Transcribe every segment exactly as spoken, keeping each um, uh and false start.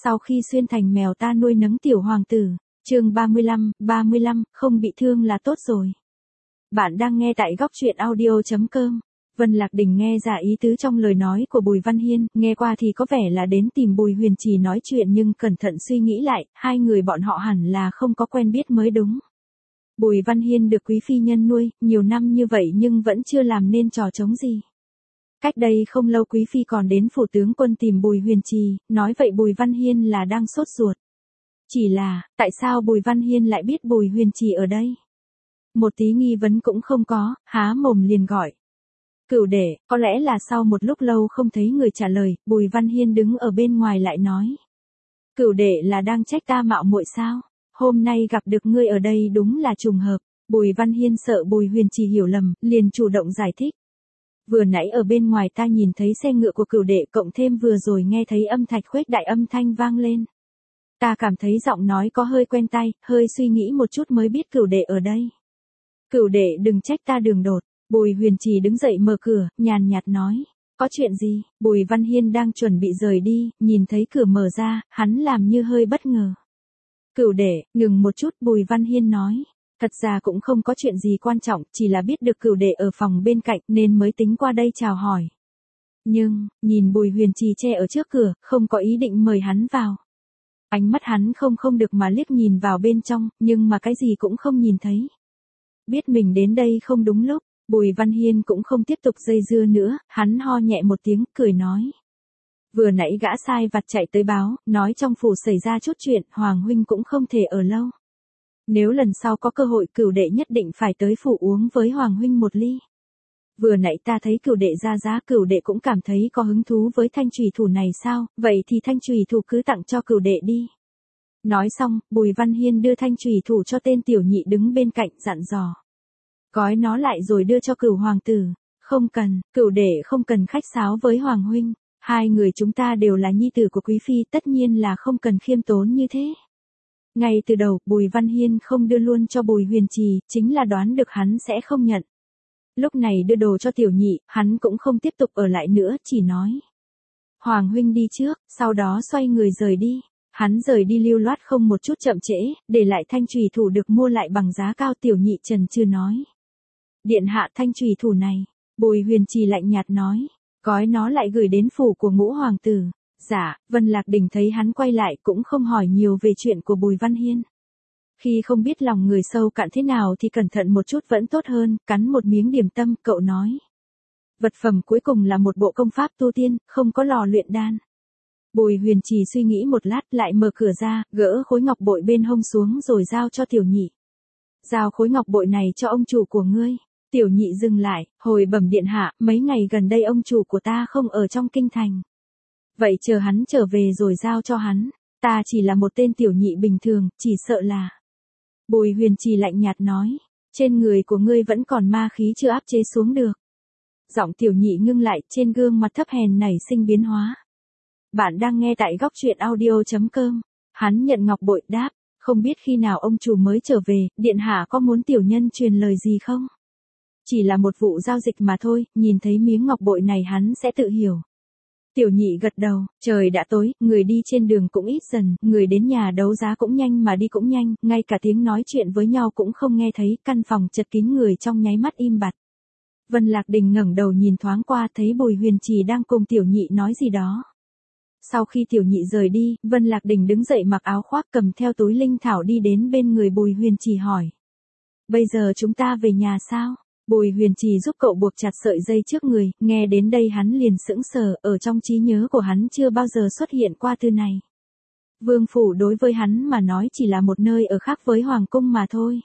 sau khi xuyên thành mèo ta nuôi nấng tiểu hoàng tử. Chương ba mươi lăm, ba mươi lăm, không bị thương là tốt rồi. Bạn đang nghe tại góc truyện audio chấm com. Vân Lạc Đình nghe ra ý tứ trong lời nói của Bùi Văn Hiên, nghe qua thì có vẻ là đến tìm Bùi Huyền Trì nói chuyện, nhưng cẩn thận suy nghĩ lại, hai người bọn họ hẳn là không có quen biết mới đúng. Bùi Văn Hiên được quý phi nhân nuôi, nhiều năm như vậy nhưng vẫn chưa làm nên trò trống gì. Cách đây không lâu quý phi còn đến phủ tướng quân tìm Bùi Huyền Trì, nói vậy Bùi Văn Hiên là đang sốt ruột. Chỉ là, tại sao Bùi Văn Hiên lại biết Bùi Huyền Trì ở đây? Một tí nghi vấn cũng không có, há mồm liền gọi. Cửu đệ, có lẽ là sau một lúc lâu không thấy người trả lời, Bùi Văn Hiên đứng ở bên ngoài lại nói. Cửu đệ là đang trách ta mạo muội sao? Hôm nay gặp được ngươi ở đây đúng là trùng hợp. Bùi Văn Hiên sợ Bùi Huyền Trì hiểu lầm, liền chủ động giải thích. Vừa nãy ở bên ngoài ta nhìn thấy xe ngựa của cửu đệ, cộng thêm vừa rồi nghe thấy âm thạch khuếch đại âm thanh vang lên. Ta cảm thấy giọng nói có hơi quen tai, hơi suy nghĩ một chút mới biết cửu đệ ở đây. Cửu đệ đừng trách ta đường đột. Bùi Huyền Trì đứng dậy mở cửa, nhàn nhạt nói. Có chuyện gì? Bùi Văn Hiên đang chuẩn bị rời đi, nhìn thấy cửa mở ra, hắn làm như hơi bất ngờ. Cửu đệ, ngừng một chút, Bùi Văn Hiên nói. Thật ra cũng không có chuyện gì quan trọng, chỉ là biết được cửu đệ ở phòng bên cạnh nên mới tính qua đây chào hỏi. Nhưng, nhìn Bùi Huyền Trì che ở trước cửa, không có ý định mời hắn vào. Ánh mắt hắn không không được mà liếc nhìn vào bên trong, nhưng mà cái gì cũng không nhìn thấy. Biết mình đến đây không đúng lúc, Bùi Văn Hiên cũng không tiếp tục dây dưa nữa, hắn ho nhẹ một tiếng, cười nói. Vừa nãy gã sai vặt chạy tới báo, nói trong phủ xảy ra chút chuyện, Hoàng huynh cũng không thể ở lâu. Nếu lần sau có cơ hội cửu đệ nhất định phải tới phủ uống với Hoàng huynh một ly. Vừa nãy ta thấy cửu đệ ra giá, cửu đệ cũng cảm thấy có hứng thú với thanh trùy thủ này sao, vậy thì thanh trùy thủ cứ tặng cho cửu đệ đi. Nói xong, Bùi Văn Hiên đưa thanh trùy thủ cho tên tiểu nhị đứng bên cạnh, dặn dò. Gói nó lại rồi đưa cho cửu hoàng tử. Không cần, cửu đệ không cần khách sáo với Hoàng huynh. Hai người chúng ta đều là nhi tử của quý phi, tất nhiên là không cần khiêm tốn như thế. Ngay từ đầu, Bùi Văn Hiên không đưa luôn cho Bùi Huyền Trì, chính là đoán được hắn sẽ không nhận. Lúc này đưa đồ cho tiểu nhị, hắn cũng không tiếp tục ở lại nữa, chỉ nói. Hoàng huynh đi trước, sau đó xoay người rời đi. Hắn rời đi lưu loát không một chút chậm trễ, để lại thanh trùy thủ được mua lại bằng giá cao. Tiểu nhị trần chưa nói. Điện hạ, thanh trùy thủ này. Bùi Huyền Trì lạnh nhạt nói. Gói nó lại gửi đến phủ của ngũ hoàng tử. Dạ, Vân Lạc Đình thấy hắn quay lại cũng không hỏi nhiều về chuyện của Bùi Văn Hiên. Khi không biết lòng người sâu cạn thế nào thì cẩn thận một chút vẫn tốt hơn, cắn một miếng điểm tâm, cậu nói. Vật phẩm cuối cùng là một bộ công pháp tu tiên, không có lò luyện đan. Bùi Huyền Trì suy nghĩ một lát, lại mở cửa ra, gỡ khối ngọc bội bên hông xuống rồi giao cho tiểu nhị. Giao khối ngọc bội này cho ông chủ của ngươi. Tiểu nhị dừng lại, hồi bẩm điện hạ, mấy ngày gần đây ông chủ của ta không ở trong kinh thành. Vậy chờ hắn trở về rồi giao cho hắn. Ta chỉ là một tên tiểu nhị bình thường, chỉ sợ là. Bùi Huyền Trì lạnh nhạt nói. Trên người của ngươi vẫn còn ma khí chưa áp chế xuống được. Giọng tiểu nhị ngưng lại, trên gương mặt thấp hèn nảy sinh biến hóa. Bạn đang nghe tại góc truyện audio chấm com. Hắn nhận ngọc bội, đáp. Không biết khi nào ông chủ mới trở về, điện hạ có muốn tiểu nhân truyền lời gì không? Chỉ là một vụ giao dịch mà thôi, nhìn thấy miếng ngọc bội này hắn sẽ tự hiểu. Tiểu nhị gật đầu, trời đã tối, người đi trên đường cũng ít dần, người đến nhà đấu giá cũng nhanh mà đi cũng nhanh, ngay cả tiếng nói chuyện với nhau cũng không nghe thấy, căn phòng chật kín người trong nháy mắt im bặt. Vân Lạc Đình ngẩng đầu nhìn thoáng qua, thấy Bùi Huyền Trì đang cùng tiểu nhị nói gì đó. Sau khi tiểu nhị rời đi, Vân Lạc Đình đứng dậy mặc áo khoác, cầm theo túi linh thảo đi đến bên người Bùi Huyền Trì hỏi. Bây giờ chúng ta về nhà sao? Bùi Huyền Trì giúp cậu buộc chặt sợi dây trước người, nghe đến đây hắn liền sững sờ, ở trong trí nhớ của hắn chưa bao giờ xuất hiện qua từ này. Vương phủ đối với hắn mà nói chỉ là một nơi ở khác với hoàng cung mà thôi.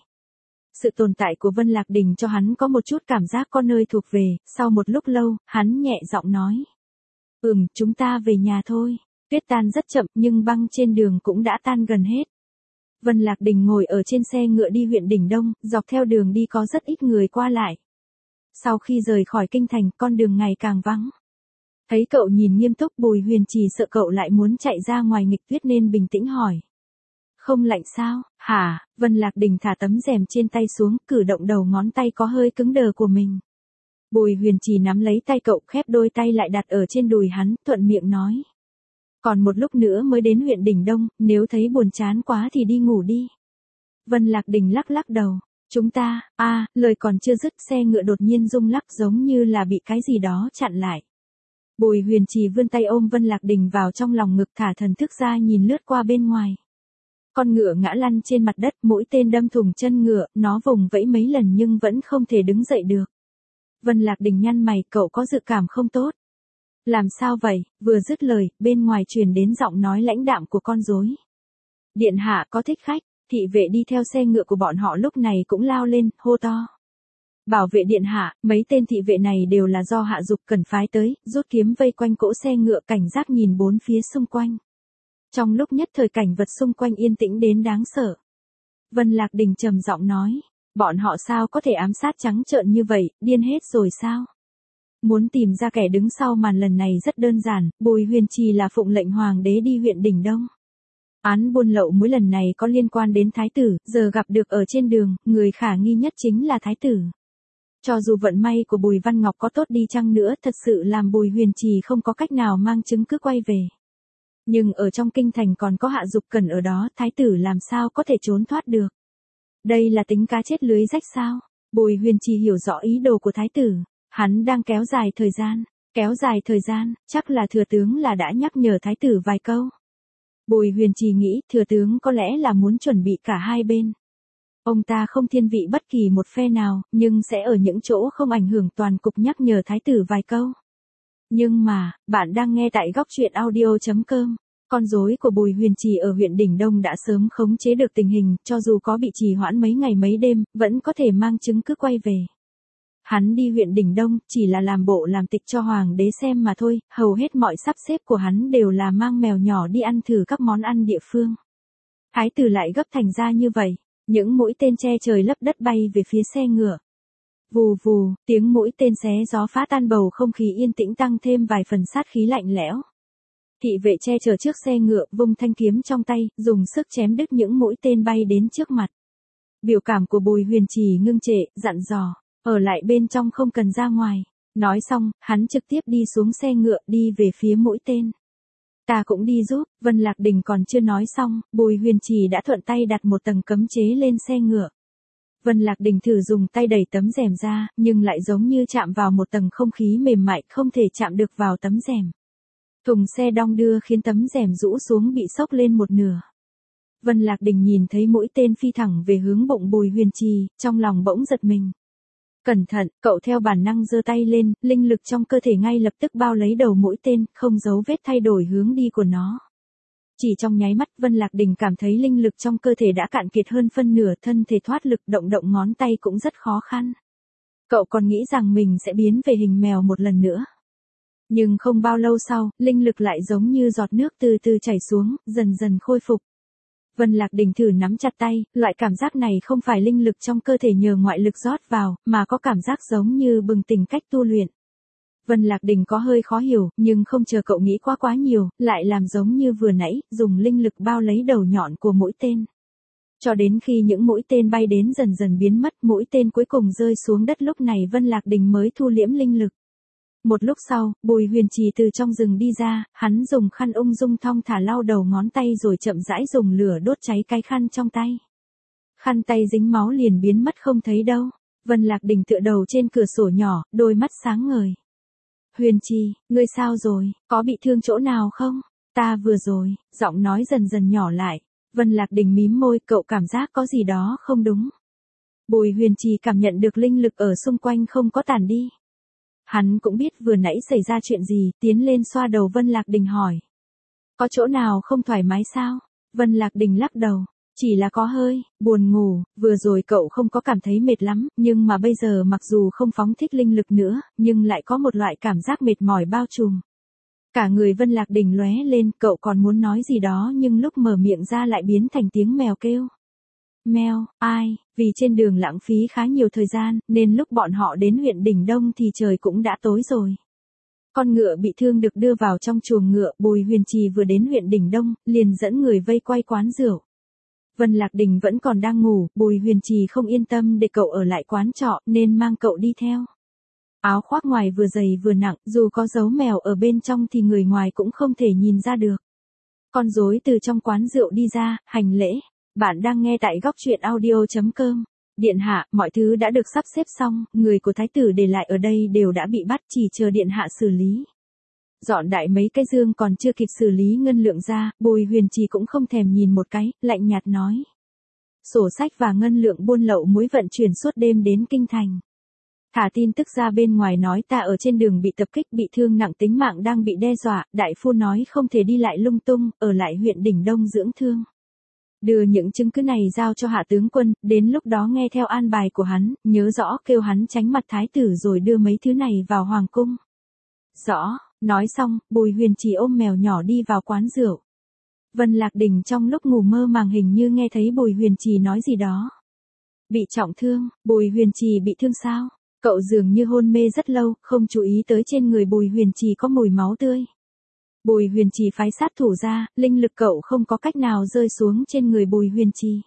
Sự tồn tại của Vân Lạc Đình cho hắn có một chút cảm giác có nơi thuộc về, sau một lúc lâu, hắn nhẹ giọng nói. Ừm, chúng ta về nhà thôi. Tuyết tan rất chậm nhưng băng trên đường cũng đã tan gần hết. Vân Lạc Đình ngồi ở trên xe ngựa đi huyện Đỉnh Đông, dọc theo đường đi có rất ít người qua lại. Sau khi rời khỏi kinh thành, con đường ngày càng vắng. Thấy cậu nhìn nghiêm túc, Bùi Huyền Trì sợ cậu lại muốn chạy ra ngoài nghịch tuyết nên bình tĩnh hỏi. Không lạnh sao? Hả? Vân Lạc Đình thả tấm rèm trên tay xuống, cử động đầu ngón tay có hơi cứng đờ của mình. Bùi Huyền Trì nắm lấy tay cậu, khép đôi tay lại đặt ở trên đùi hắn, thuận miệng nói. Còn một lúc nữa mới đến huyện Đình Đông, nếu thấy buồn chán quá thì đi ngủ đi. Vân Lạc Đình lắc lắc đầu. Chúng ta, a à, lời còn chưa dứt xe ngựa đột nhiên rung lắc giống như là bị cái gì đó chặn lại. Bùi Huyền Trì vươn tay ôm Vân Lạc Đình vào trong lòng ngực thả thần thức ra nhìn lướt qua bên ngoài. Con ngựa ngã lăn trên mặt đất, mũi tên đâm thủng chân ngựa, nó vùng vẫy mấy lần nhưng vẫn không thể đứng dậy được. Vân Lạc Đình nhăn mày, cậu có dự cảm không tốt. Làm sao vậy? Vừa dứt lời, bên ngoài truyền đến giọng nói lãnh đạm của con rối. Điện hạ có thích khách. Thị vệ đi theo xe ngựa của bọn họ lúc này cũng lao lên, hô to. Bảo vệ điện hạ, mấy tên thị vệ này đều là do Hạ Dục cần phái tới, rút kiếm vây quanh cỗ xe ngựa cảnh giác nhìn bốn phía xung quanh. Trong lúc nhất thời cảnh vật xung quanh yên tĩnh đến đáng sợ. Vân Lạc Đình trầm giọng nói, bọn họ sao có thể ám sát trắng trợn như vậy, điên hết rồi sao? Muốn tìm ra kẻ đứng sau màn lần này rất đơn giản, Bùi Huyền Trì là phụng lệnh hoàng đế đi huyện Đình Đông. Án buôn lậu mỗi lần này có liên quan đến thái tử, giờ gặp được ở trên đường, người khả nghi nhất chính là thái tử. Cho dù vận may của Bùi Văn Ngọc có tốt đi chăng nữa, thật sự làm Bùi Huyền Trì không có cách nào mang chứng cứ quay về. Nhưng ở trong kinh thành còn có Hạ Dục Cẩn ở đó, thái tử làm sao có thể trốn thoát được. Đây là tính cá chết lưới rách sao? Bùi Huyền Trì hiểu rõ ý đồ của thái tử, hắn đang kéo dài thời gian, kéo dài thời gian, chắc là thừa tướng là đã nhắc nhở thái tử vài câu. Bùi Huyền Trì nghĩ thừa tướng có lẽ là muốn chuẩn bị cả hai bên. Ông ta không thiên vị bất kỳ một phe nào, nhưng sẽ ở những chỗ không ảnh hưởng toàn cục nhắc nhở thái tử vài câu. Nhưng mà, bạn đang nghe tại góc truyện audio chấm com. Con rối của Bùi Huyền Trì ở huyện Đình Đông đã sớm khống chế được tình hình, cho dù có bị trì hoãn mấy ngày mấy đêm, vẫn có thể mang chứng cứ quay về. Hắn đi huyện Đình Đông, chỉ là làm bộ làm tịch cho hoàng đế xem mà thôi, hầu hết mọi sắp xếp của hắn đều là mang mèo nhỏ đi ăn thử các món ăn địa phương. Thái tử lại gấp thành ra như vậy, những mũi tên che trời lấp đất bay về phía xe ngựa. Vù vù, tiếng mũi tên xé gió phá tan bầu không khí yên tĩnh tăng thêm vài phần sát khí lạnh lẽo. Thị vệ che chở trước xe ngựa, vung thanh kiếm trong tay, dùng sức chém đứt những mũi tên bay đến trước mặt. Biểu cảm của Bùi Huyền Trì ngưng trệ, dặn dò, ở lại bên trong không cần ra ngoài. Nói xong, hắn trực tiếp đi xuống xe ngựa, đi về phía mũi tên. Ta cũng đi giúp. Vân Lạc Đình còn chưa nói xong, Bùi Huyền Trì đã thuận tay đặt một tầng cấm chế lên xe ngựa. Vân Lạc Đình thử dùng tay đẩy tấm rèm ra, nhưng lại giống như chạm vào một tầng không khí mềm mại, không thể chạm được vào tấm rèm. Thùng xe đong đưa khiến tấm rèm rũ xuống bị xốc lên một nửa. Vân Lạc Đình nhìn thấy mũi tên phi thẳng về hướng bụng Bùi Huyền Trì, trong lòng bỗng giật mình. Cẩn thận, cậu theo bản năng giơ tay lên, linh lực trong cơ thể ngay lập tức bao lấy đầu mũi tên, không giấu vết thay đổi hướng đi của nó. Chỉ trong nháy mắt, Vân Lạc Đình cảm thấy linh lực trong cơ thể đã cạn kiệt hơn phân nửa, thân thể thoát lực, động động ngón tay cũng rất khó khăn. Cậu còn nghĩ rằng mình sẽ biến về hình mèo một lần nữa. Nhưng không bao lâu sau, linh lực lại giống như giọt nước từ từ chảy xuống, dần dần khôi phục. Vân Lạc Đình thử nắm chặt tay, loại cảm giác này không phải linh lực trong cơ thể nhờ ngoại lực rót vào, mà có cảm giác giống như bừng tỉnh cách tu luyện. Vân Lạc Đình có hơi khó hiểu, nhưng không chờ cậu nghĩ quá quá nhiều, lại làm giống như vừa nãy, dùng linh lực bao lấy đầu nhọn của mũi tên. Cho đến khi những mũi tên bay đến dần dần biến mất, mũi tên cuối cùng rơi xuống đất, lúc này Vân Lạc Đình mới thu liễm linh lực. Một lúc sau, Bùi Huyền Trì từ trong rừng đi ra, hắn dùng khăn ung dung thong thả lau đầu ngón tay rồi chậm rãi dùng lửa đốt cháy cái khăn trong tay. Khăn tay dính máu liền biến mất không thấy đâu. Vân Lạc Đình tựa đầu trên cửa sổ nhỏ, đôi mắt sáng ngời. Huyền Trì, ngươi sao rồi, có bị thương chỗ nào không? Ta vừa rồi, giọng nói dần dần nhỏ lại. Vân Lạc Đình mím môi, cậu cảm giác có gì đó không đúng. Bùi Huyền Trì cảm nhận được linh lực ở xung quanh không có tản đi. Hắn cũng biết vừa nãy xảy ra chuyện gì, tiến lên xoa đầu Vân Lạc Đình hỏi. Có chỗ nào không thoải mái sao? Vân Lạc Đình lắc đầu. Chỉ là có hơi, buồn ngủ, vừa rồi cậu không có cảm thấy mệt lắm, nhưng mà bây giờ mặc dù không phóng thích linh lực nữa, nhưng lại có một loại cảm giác mệt mỏi bao trùm. Cả người Vân Lạc Đình lóe lên, cậu còn muốn nói gì đó nhưng lúc mở miệng ra lại biến thành tiếng mèo kêu. Mèo, ai, vì trên đường lãng phí khá nhiều thời gian, nên lúc bọn họ đến huyện Đình Đông thì trời cũng đã tối rồi. Con ngựa bị thương được đưa vào trong chuồng ngựa, Bùi Huyền Trì vừa đến huyện Đình Đông, liền dẫn người vây quay quán rượu. Vân Lạc Đình vẫn còn đang ngủ, Bùi Huyền Trì không yên tâm để cậu ở lại quán trọ, nên mang cậu đi theo. Áo khoác ngoài vừa dày vừa nặng, dù có dấu mèo ở bên trong thì người ngoài cũng không thể nhìn ra được. Con rối từ trong quán rượu đi ra, hành lễ. Bạn đang nghe tại góc truyện audio.com. Điện hạ, mọi thứ đã được sắp xếp xong, người của thái tử để lại ở đây đều đã bị bắt, chỉ chờ điện hạ xử lý. Dọn đại mấy cái dương còn chưa kịp xử lý ngân lượng ra, Bùi Huyền Trì cũng không thèm nhìn một cái, lạnh nhạt nói. Sổ sách và ngân lượng buôn lậu muối vận chuyển suốt đêm đến kinh thành. Thả tin tức ra bên ngoài nói ta ở trên đường bị tập kích, bị thương nặng, tính mạng đang bị đe dọa, đại phu nói không thể đi lại lung tung, ở lại huyện Đỉnh Đông dưỡng thương. Đưa những chứng cứ này giao cho hạ tướng quân, đến lúc đó nghe theo an bài của hắn, nhớ rõ kêu hắn tránh mặt thái tử rồi đưa mấy thứ này vào hoàng cung. Rõ, nói xong, Bùi Huyền Trì ôm mèo nhỏ đi vào quán rượu. Vân Lạc Đình trong lúc ngủ mơ màng hình như nghe thấy Bùi Huyền Trì nói gì đó. Bị trọng thương, Bùi Huyền Trì bị thương sao? Cậu dường như hôn mê rất lâu, không chú ý tới trên người Bùi Huyền Trì có mùi máu tươi. Bùi Huyền Trì phái sát thủ ra, linh lực cậu không có cách nào rơi xuống trên người Bùi Huyền Trì.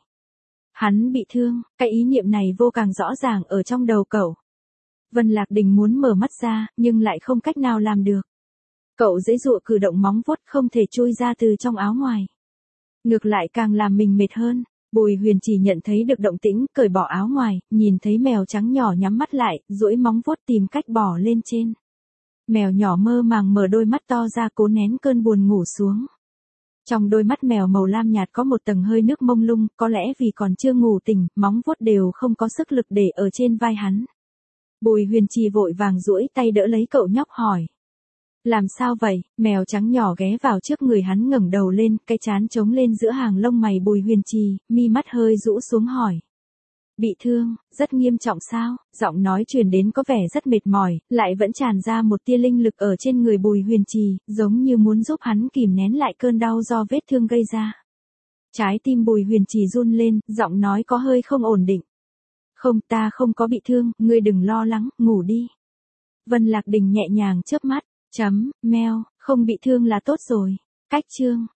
Hắn bị thương, cái ý niệm này vô càng rõ ràng ở trong đầu cậu. Vân Lạc Đình muốn mở mắt ra, nhưng lại không cách nào làm được. Cậu giãy giụa cử động móng vuốt không thể chui ra từ trong áo ngoài. Ngược lại càng làm mình mệt hơn. Bùi Huyền Trì nhận thấy được động tĩnh, cởi bỏ áo ngoài, nhìn thấy mèo trắng nhỏ nhắm mắt lại, duỗi móng vuốt tìm cách bò lên trên. Mèo nhỏ mơ màng mở đôi mắt to ra cố nén cơn buồn ngủ xuống. Trong đôi mắt mèo màu lam nhạt có một tầng hơi nước mông lung, có lẽ vì còn chưa ngủ tỉnh, móng vuốt đều không có sức lực để ở trên vai hắn. Bùi Huyền Trì vội vàng duỗi tay đỡ lấy cậu nhóc hỏi. Làm sao vậy? Mèo trắng nhỏ ghé vào trước người hắn ngẩng đầu lên, cái trán trống lên giữa hàng lông mày Bùi Huyền Trì, mi mắt hơi rũ xuống hỏi. Bị thương, rất nghiêm trọng sao? Giọng nói truyền đến có vẻ rất mệt mỏi, lại vẫn tràn ra một tia linh lực ở trên người Bùi Huyền Trì, giống như muốn giúp hắn kìm nén lại cơn đau do vết thương gây ra. Trái tim Bùi Huyền Trì run lên, giọng nói có hơi không ổn định. Không, ta không có bị thương, ngươi đừng lo lắng, ngủ đi. Vân Lạc Đình nhẹ nhàng chớp mắt. Chấm, meo, không bị thương là tốt rồi. Cách chương.